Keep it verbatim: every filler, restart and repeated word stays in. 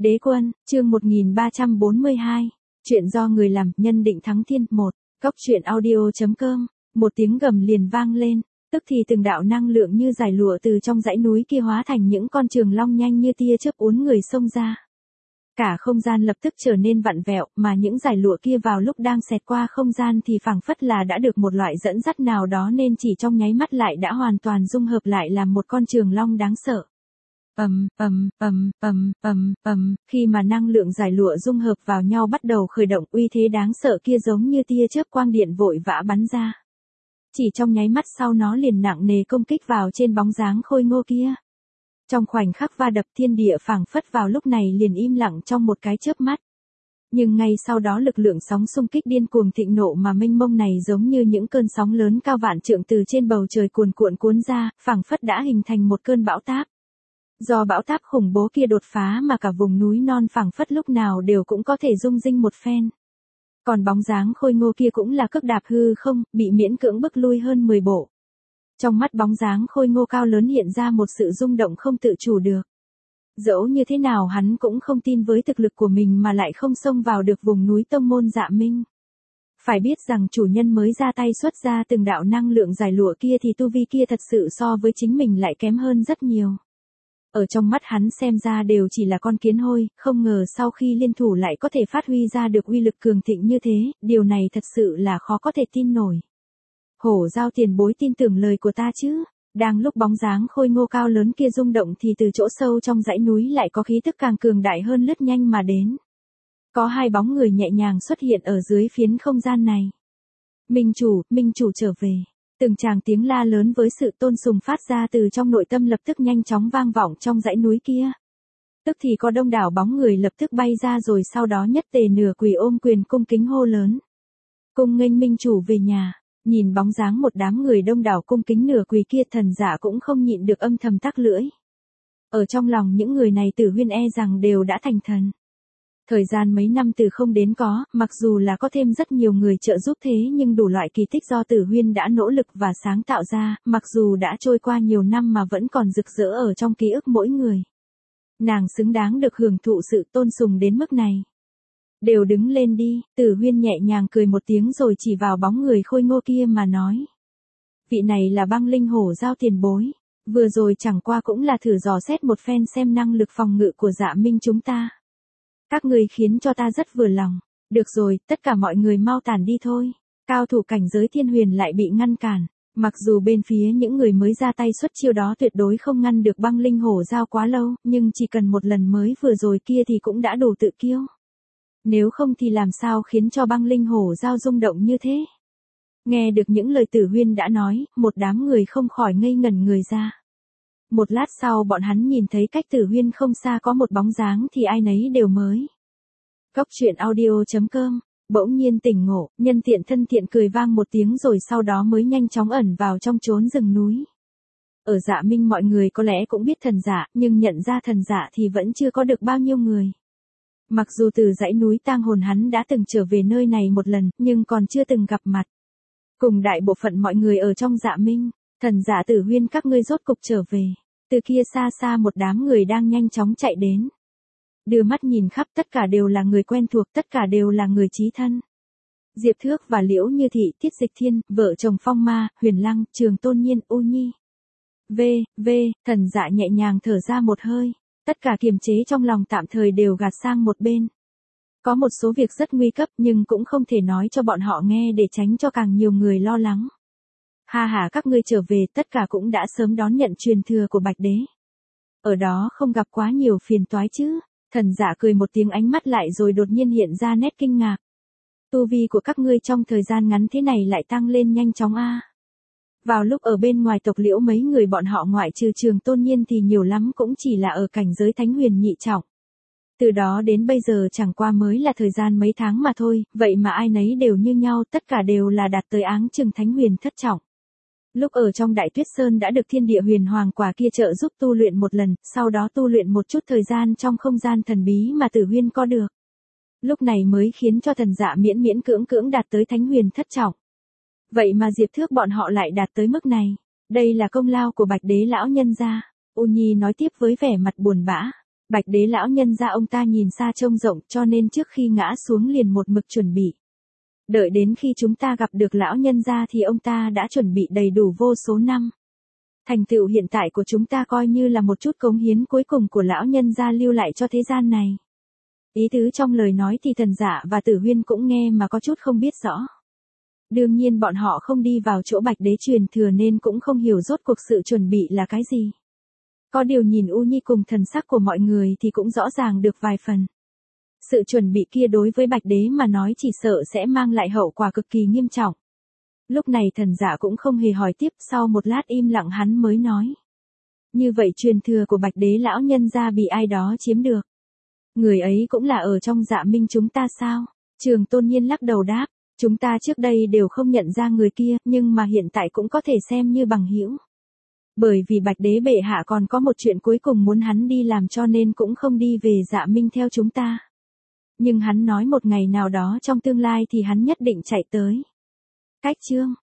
Đế quân, chương một nghìn ba trăm bốn mươi hai. Chuyện do người làm, nhân định thắng thiên. Một. Cốc truyện audio chấm com. Một tiếng gầm liền vang lên, tức thì từng đạo năng lượng như giải lụa từ trong dãy núi kia hóa thành những con trường long nhanh như tia chớp uốn người xông ra. Cả không gian lập tức trở nên vặn vẹo, mà những giải lụa kia vào lúc đang xẹt qua không gian thì phảng phất là đã được một loại dẫn dắt nào đó nên chỉ trong nháy mắt lại đã hoàn toàn dung hợp lại làm một con trường long đáng sợ. Ầm, ầm, ầm, ầm, ầm, ầm, khi mà năng lượng giải lụa dung hợp vào nhau bắt đầu khởi động, uy thế đáng sợ kia giống như tia chớp quang điện vội vã bắn ra. Chỉ trong nháy mắt sau nó liền nặng nề công kích vào trên bóng dáng khôi ngô kia. Trong khoảnh khắc va đập, thiên địa phảng phất vào lúc này liền im lặng trong một cái chớp mắt. Nhưng ngay sau đó lực lượng sóng xung kích điên cuồng thịnh nộ mà mênh mông này giống như những cơn sóng lớn cao vạn trượng từ trên bầu trời cuồn cuộn cuốn ra, phảng phất đã hình thành một cơn bão táp. Do bão táp khủng bố kia đột phá mà cả vùng núi non phảng phất lúc nào đều cũng có thể rung rinh một phen. Còn bóng dáng khôi ngô kia cũng là cước đạp hư không, bị miễn cưỡng bức lui hơn mười bộ. Trong mắt bóng dáng khôi ngô cao lớn hiện ra một sự rung động không tự chủ được. Dẫu như thế nào hắn cũng không tin với thực lực của mình mà lại không xông vào được vùng núi tông môn Dạ Minh. Phải biết rằng chủ nhân mới ra tay xuất ra từng đạo năng lượng giải lụa kia thì tu vi kia thật sự so với chính mình lại kém hơn rất nhiều. Ở trong mắt hắn xem ra đều chỉ là con kiến hôi, không ngờ sau khi liên thủ lại có thể phát huy ra được uy lực cường thịnh như thế, điều này thật sự là khó có thể tin nổi. Hổ Giao tiền bối tin tưởng lời của ta chứ? Đang lúc bóng dáng khôi ngô cao lớn kia rung động thì từ chỗ sâu trong dãy núi lại có khí tức càng cường đại hơn lướt nhanh mà đến. Có hai bóng người nhẹ nhàng xuất hiện ở dưới phiến không gian này. Minh chủ, Minh chủ trở về. Từng tràng tiếng la lớn với sự tôn sùng phát ra từ trong nội tâm lập tức nhanh chóng vang vọng trong dãy núi kia. Tức thì có đông đảo bóng người lập tức bay ra rồi sau đó nhất tề nửa quỳ ôm quyền cung kính hô lớn. Cung nghênh Minh chủ về nhà. Nhìn bóng dáng một đám người đông đảo cung kính nửa quỳ kia, Thần Dạ cũng không nhịn được âm thầm tắc lưỡi. Ở trong lòng những người này Tử Huyên e rằng đều đã thành thần. Thời gian mấy năm từ không đến có, mặc dù là có thêm rất nhiều người trợ giúp thế nhưng đủ loại kỳ tích do Tử Huyên đã nỗ lực và sáng tạo ra, mặc dù đã trôi qua nhiều năm mà vẫn còn rực rỡ ở trong ký ức mỗi người. Nàng xứng đáng được hưởng thụ sự tôn sùng đến mức này. Đều đứng lên đi, Tử Huyên nhẹ nhàng cười một tiếng rồi chỉ vào bóng người khôi ngô kia mà nói. Vị này là Băng Linh Hổ Giao tiền bối, vừa rồi chẳng qua cũng là thử dò xét một phen xem năng lực phòng ngự của Dạ Minh chúng ta. Các người khiến cho ta rất vừa lòng, được rồi, tất cả mọi người mau tản đi thôi. Cao thủ cảnh giới Thiên Huyền lại bị ngăn cản, mặc dù bên phía những người mới ra tay xuất chiêu đó tuyệt đối không ngăn được Băng Linh Hổ Giao quá lâu, nhưng chỉ cần một lần mới vừa rồi kia thì cũng đã đủ tự kiêu. Nếu không thì làm sao khiến cho Băng Linh Hổ Giao rung động như thế? Nghe được những lời Tử Huyên đã nói, một đám người không khỏi ngây ngẩn người ra. Một lát sau bọn hắn nhìn thấy cách Tử Huyên không xa có một bóng dáng thì ai nấy đều mới. Cốc truyện audio chấm com. Bỗng nhiên tỉnh ngộ, nhân tiện thân thiện cười vang một tiếng rồi sau đó mới nhanh chóng ẩn vào trong chốn rừng núi. Ở Dạ Minh mọi người có lẽ cũng biết Thần Dạ, nhưng nhận ra Thần Dạ thì vẫn chưa có được bao nhiêu người. Mặc dù từ dãy núi tang hồn hắn đã từng trở về nơi này một lần, nhưng còn chưa từng gặp mặt. Cùng đại bộ phận mọi người ở trong Dạ Minh, Thần Dạ Tử Huyên các ngươi rốt cục trở về. Từ kia xa xa một đám người đang nhanh chóng chạy đến. Đưa mắt nhìn khắp tất cả đều là người quen thuộc, tất cả đều là người chí thân. Diệp Thước và Liễu Như Thị, Tiết Dịch Thiên, vợ chồng Phong Ma, Huyền Lăng, Trường Tôn Nhiên, U Nhi. V, V, Thần Dạ nhẹ nhàng thở ra một hơi. Tất cả kiềm chế trong lòng tạm thời đều gạt sang một bên. Có một số việc rất nguy cấp nhưng cũng không thể nói cho bọn họ nghe để tránh cho càng nhiều người lo lắng. Ha ha, các ngươi trở về tất cả cũng đã sớm đón nhận truyền thừa của Bạch Đế. Ở đó không gặp quá nhiều phiền toái chứ? Thần Dạ cười một tiếng ánh mắt lại rồi đột nhiên hiện ra nét kinh ngạc. Tu vi của các ngươi trong thời gian ngắn thế này lại tăng lên nhanh chóng a. À. Vào lúc ở bên ngoài tộc Liễu mấy người bọn họ ngoại trừ Trường Tôn Nhiên thì nhiều lắm cũng chỉ là ở cảnh giới Thánh Huyền nhị trọng. Từ đó đến bây giờ chẳng qua mới là thời gian mấy tháng mà thôi, vậy mà ai nấy đều như nhau, tất cả đều là đạt tới áng chừng Thánh Huyền thất trọng. Lúc ở trong Đại Tuyết Sơn đã được Thiên Địa Huyền Hoàng Quả kia trợ giúp tu luyện một lần, sau đó tu luyện một chút thời gian trong không gian thần bí mà Tử Huyên có được. Lúc này mới khiến cho Thần Dạ miễn miễn cưỡng cưỡng đạt tới Thánh Huyền thất trọng. Vậy mà Diệp Thước bọn họ lại đạt tới mức này. Đây là công lao của Bạch Đế lão nhân gia. U Nhi nói tiếp với vẻ mặt buồn bã. Bạch đế lão nhân gia ông ta nhìn xa trông rộng cho nên trước khi ngã xuống liền một mực chuẩn bị. Đợi đến khi chúng ta gặp được lão nhân gia thì ông ta đã chuẩn bị đầy đủ vô số năm. Thành tựu hiện tại của chúng ta coi như là một chút cống hiến cuối cùng của lão nhân gia lưu lại cho thế gian này. Ý tứ trong lời nói thì Thần Dạ và Tử Huyên cũng nghe mà có chút không biết rõ. Đương nhiên bọn họ không đi vào chỗ Bạch đế truyền thừa nên cũng không hiểu rốt cuộc sự chuẩn bị là cái gì. Có điều nhìn U Nhi cùng thần sắc của mọi người thì cũng rõ ràng được vài phần. Sự chuẩn bị kia đối với Bạch đế mà nói chỉ sợ sẽ mang lại hậu quả cực kỳ nghiêm trọng. Lúc này Thần Dạ cũng không hề hỏi tiếp, sau một lát im lặng hắn mới nói. Như vậy truyền thừa của Bạch đế lão nhân gia bị ai đó chiếm được. Người ấy cũng là ở trong Dạ Minh chúng ta sao? Trường Tôn Nhiên lắc đầu đáp, chúng ta trước đây đều không nhận ra người kia, nhưng mà hiện tại cũng có thể xem như bằng hữu. Bởi vì Bạch đế bệ hạ còn có một chuyện cuối cùng muốn hắn đi làm cho nên cũng không đi về Dạ Minh theo chúng ta. Nhưng hắn nói một ngày nào đó trong tương lai thì hắn nhất định chạy tới. Cách chương